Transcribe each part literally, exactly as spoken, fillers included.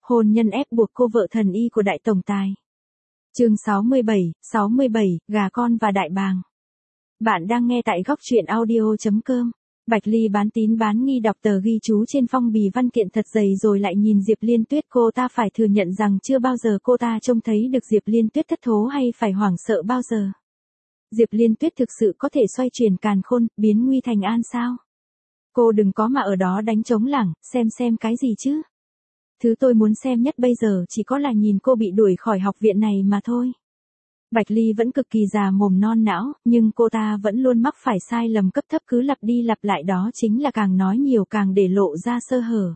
Hôn nhân ép buộc cô vợ thần y của đại tổng tài. Chương sáu mươi bảy, sáu mươi bảy, gà con và đại bàng. Bạn đang nghe tại góc truyện audio chấm com. Bạch Ly bán tín bán nghi đọc tờ ghi chú trên phong bì văn kiện thật dày rồi lại nhìn Diệp Liên Tuyết. Cô ta phải thừa nhận rằng chưa bao giờ cô ta trông thấy được Diệp Liên Tuyết thất thố hay phải hoảng sợ bao giờ. Diệp Liên Tuyết thực sự có thể xoay chuyển càn khôn, biến nguy thành an sao? Cô đừng có mà ở đó đánh trống lảng, xem xem cái gì chứ. Thứ tôi muốn xem nhất bây giờ chỉ có là nhìn cô bị đuổi khỏi học viện này mà thôi. Bạch Ly vẫn cực kỳ già mồm non não, nhưng cô ta vẫn luôn mắc phải sai lầm cấp thấp cứ lặp đi lặp lại, đó chính là càng nói nhiều càng để lộ ra sơ hở.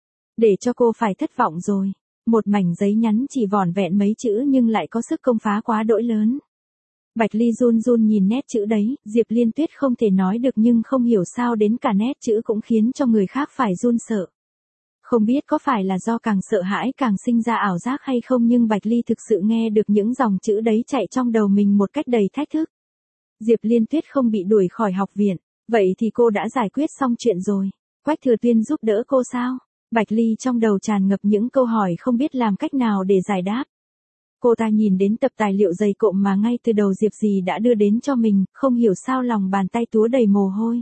Để cho cô phải thất vọng rồi. Một mảnh giấy nhắn chỉ vỏn vẹn mấy chữ nhưng lại có sức công phá quá đỗi lớn. Bạch Ly run run nhìn nét chữ đấy, Diệp Liên Tuyết không thể nói được nhưng không hiểu sao đến cả nét chữ cũng khiến cho người khác phải run sợ. Không biết có phải là do càng sợ hãi càng sinh ra ảo giác hay không, nhưng Bạch Ly thực sự nghe được những dòng chữ đấy chạy trong đầu mình một cách đầy thách thức. Diệp Liên Tuyết không bị đuổi khỏi học viện, vậy thì cô đã giải quyết xong chuyện rồi. Quách Thừa Tuyên giúp đỡ cô sao? Bạch Ly trong đầu tràn ngập những câu hỏi không biết làm cách nào để giải đáp. Cô ta nhìn đến tập tài liệu dày cộm mà ngay từ đầu Diệp Dì đã đưa đến cho mình, không hiểu sao lòng bàn tay túa đầy mồ hôi.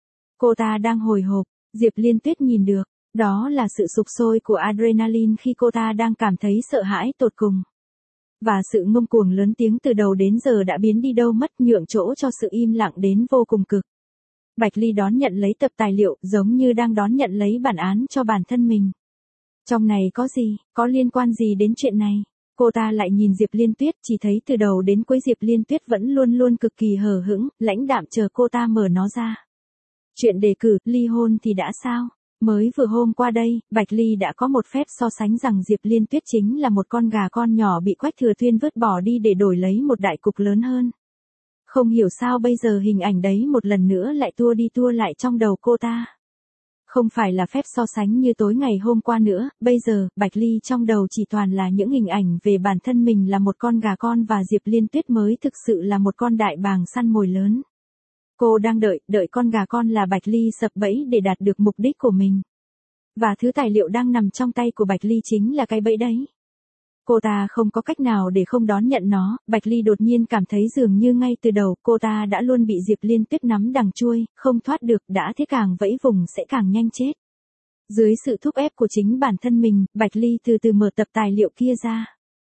Cô ta đang hồi hộp, Diệp Liên Tuyết nhìn được. Đó là sự sục sôi của adrenaline khi cô ta đang cảm thấy sợ hãi tột cùng. Và sự ngông cuồng lớn tiếng từ đầu đến giờ đã biến đi đâu mất, nhượng chỗ cho sự im lặng đến vô cùng cực. Bạch Ly đón nhận lấy tập tài liệu giống như đang đón nhận lấy bản án cho bản thân mình. Trong này có gì, có liên quan gì đến chuyện này? Cô ta lại nhìn Diệp Liên Tuyết, chỉ thấy từ đầu đến cuối Diệp Liên Tuyết vẫn luôn luôn cực kỳ hờ hững, lãnh đạm chờ cô ta mở nó ra. Chuyện đề cử, ly hôn thì đã sao? Mới vừa hôm qua đây, Bạch Ly đã có một phép so sánh rằng Diệp Liên Tuyết chính là một con gà con nhỏ bị Quách Thừa Tuyên vứt bỏ đi để đổi lấy một đại cục lớn hơn. Không hiểu sao bây giờ hình ảnh đấy một lần nữa lại tua đi tua lại trong đầu cô ta. Không phải là phép so sánh như tối ngày hôm qua nữa, bây giờ, Bạch Ly trong đầu chỉ toàn là những hình ảnh về bản thân mình là một con gà con và Diệp Liên Tuyết mới thực sự là một con đại bàng săn mồi lớn. Cô đang đợi, đợi con gà con là Bạch Ly sập bẫy để đạt được mục đích của mình. Và thứ tài liệu đang nằm trong tay của Bạch Ly chính là cái bẫy đấy. Cô ta không có cách nào để không đón nhận nó, Bạch Ly đột nhiên cảm thấy dường như ngay từ đầu cô ta đã luôn bị Diệp Liên Tuyết nắm đằng chuôi, không thoát được, đã thế càng vẫy vùng sẽ càng nhanh chết. Dưới sự thúc ép của chính bản thân mình, Bạch Ly từ từ mở tập tài liệu kia ra.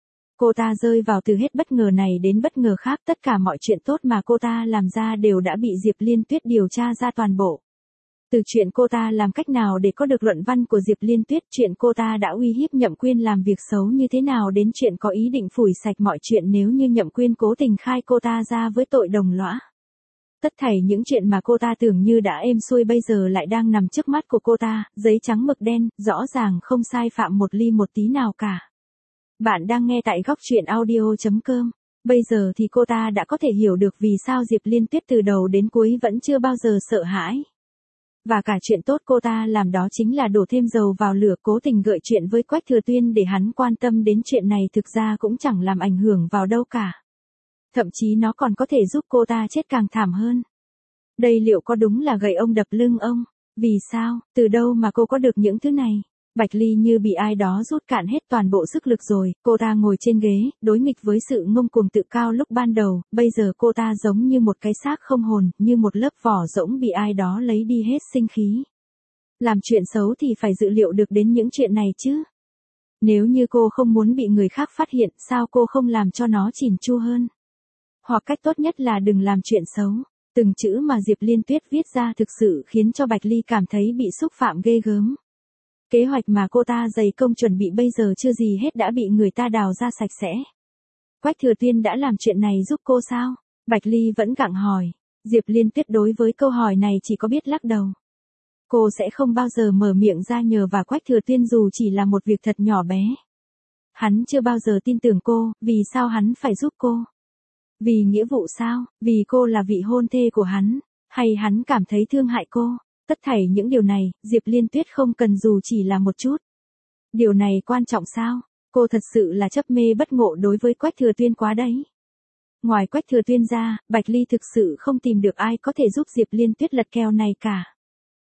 Cô ta rơi vào từ hết bất ngờ này đến bất ngờ khác, tất cả mọi chuyện tốt mà cô ta làm ra đều đã bị Diệp Liên Tuyết điều tra ra toàn bộ. Từ chuyện cô ta làm cách nào để có được luận văn của Diệp Liên Tuyết, chuyện cô ta đã uy hiếp Nhậm Quyên làm việc xấu như thế nào, đến chuyện có ý định phủi sạch mọi chuyện nếu như Nhậm Quyên cố tình khai cô ta ra với tội đồng lõa. Tất thảy những chuyện mà cô ta tưởng như đã êm xuôi bây giờ lại đang nằm trước mắt của cô ta, giấy trắng mực đen, rõ ràng không sai phạm một ly một tí nào cả. Bạn đang nghe tại góc truyện audio chấm com. Bây giờ thì cô ta đã có thể hiểu được vì sao Diệp Liên Tuyết từ đầu đến cuối vẫn chưa bao giờ sợ hãi. Và cả chuyện tốt cô ta làm đó chính là đổ thêm dầu vào lửa, cố tình gợi chuyện với Quách Thừa Tuyên để hắn quan tâm đến chuyện này, thực ra cũng chẳng làm ảnh hưởng vào đâu cả. Thậm chí nó còn có thể giúp cô ta chết càng thảm hơn. Đây liệu có đúng là gậy ông đập lưng ông? Vì sao, từ đâu mà cô có được những thứ này? Bạch Ly như bị ai đó rút cạn hết toàn bộ sức lực rồi, cô ta ngồi trên ghế, đối nghịch với sự ngông cuồng tự cao lúc ban đầu, bây giờ cô ta giống như một cái xác không hồn, như một lớp vỏ rỗng bị ai đó lấy đi hết sinh khí. Làm chuyện xấu thì phải dự liệu được đến những chuyện này chứ. Nếu như cô không muốn bị người khác phát hiện, sao cô không làm cho nó chỉn chu hơn? Hoặc cách tốt nhất là đừng làm chuyện xấu. Từng chữ mà Diệp Liên Tuyết viết ra thực sự khiến cho Bạch Ly cảm thấy bị xúc phạm ghê gớm. Kế hoạch mà cô ta dày công chuẩn bị bây giờ chưa gì hết đã bị người ta đào ra sạch sẽ. Quách Thừa Tuyên đã làm chuyện này giúp cô sao? Bạch Ly vẫn gặng hỏi. Diệp Liên Tuyết đối với câu hỏi này chỉ có biết lắc đầu. Cô sẽ không bao giờ mở miệng ra nhờ và Quách Thừa Tuyên dù chỉ là một việc thật nhỏ bé. Hắn chưa bao giờ tin tưởng cô, vì sao hắn phải giúp cô? Vì nghĩa vụ sao? Vì cô là vị hôn thê của hắn? Hay hắn cảm thấy thương hại cô? Tất thảy những điều này, Diệp Liên Tuyết không cần dù chỉ là một chút. Điều này quan trọng sao? Cô thật sự là chấp mê bất ngộ đối với Quách Thừa Tuyên quá đấy. Ngoài Quách Thừa Tuyên ra, Bạch Ly thực sự không tìm được ai có thể giúp Diệp Liên Tuyết lật kèo này cả.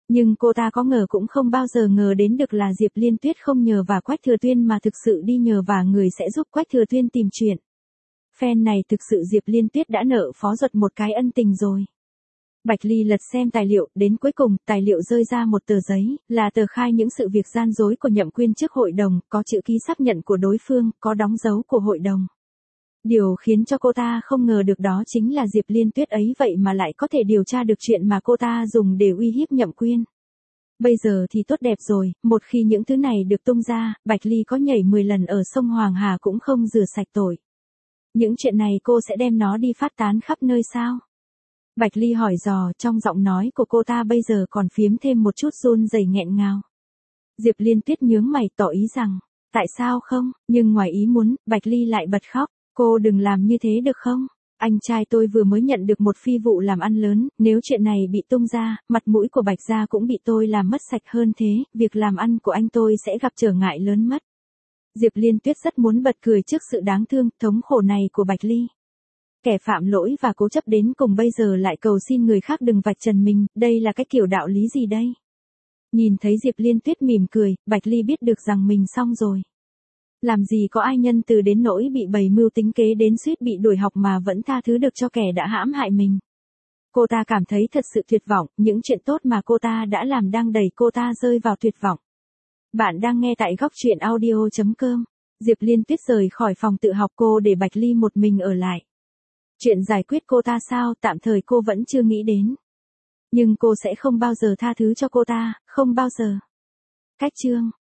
Nhưng cô ta có ngờ cũng không bao giờ ngờ đến được là Diệp Liên Tuyết không nhờ vào Quách Thừa Tuyên mà thực sự đi nhờ vào người sẽ giúp Quách Thừa Tuyên tìm chuyện. Phen này thực sự Diệp Liên Tuyết đã nợ Phó Duật một cái ân tình rồi. Bạch Ly lật xem tài liệu, đến cuối cùng, tài liệu rơi ra một tờ giấy, là tờ khai những sự việc gian dối của Nhậm Quyên trước hội đồng, có chữ ký xác nhận của đối phương, có đóng dấu của hội đồng. Điều khiến cho cô ta không ngờ được đó chính là Diệp Liên Tuyết ấy vậy mà lại có thể điều tra được chuyện mà cô ta dùng để uy hiếp Nhậm Quyên. Bây giờ thì tốt đẹp rồi, một khi những thứ này được tung ra, Bạch Ly có nhảy mười lần ở sông Hoàng Hà cũng không rửa sạch tội. Những chuyện này cô sẽ đem nó đi phát tán khắp nơi sao? Bạch Ly hỏi dò, trong giọng nói của cô ta bây giờ còn phiếm thêm một chút run rẩy nghẹn ngào. Diệp Liên Tuyết nhướng mày tỏ ý rằng, tại sao không, nhưng ngoài ý muốn, Bạch Ly lại bật khóc, cô đừng làm như thế được không? Anh trai tôi vừa mới nhận được một phi vụ làm ăn lớn, nếu chuyện này bị tung ra, mặt mũi của Bạch gia cũng bị tôi làm mất sạch hơn thế, việc làm ăn của anh tôi sẽ gặp trở ngại lớn mất. Diệp Liên Tuyết rất muốn bật cười trước sự đáng thương, thống khổ này của Bạch Ly. Kẻ phạm lỗi và cố chấp đến cùng bây giờ lại cầu xin người khác đừng vạch trần mình, đây là cái kiểu đạo lý gì đây? Nhìn thấy Diệp Liên Tuyết mỉm cười, Bạch Ly biết được rằng mình xong rồi. Làm gì có ai nhân từ đến nỗi bị bày mưu tính kế đến suýt bị đuổi học mà vẫn tha thứ được cho kẻ đã hãm hại mình. Cô ta cảm thấy thật sự tuyệt vọng, những chuyện tốt mà cô ta đã làm đang đẩy cô ta rơi vào tuyệt vọng. Bạn đang nghe tại góc truyện audio chấm com. Diệp Liên Tuyết rời khỏi phòng tự học cô để Bạch Ly một mình ở lại. Chuyện giải quyết cô ta sao, tạm thời cô vẫn chưa nghĩ đến. Nhưng cô sẽ không bao giờ tha thứ cho cô ta, không bao giờ. Cách chương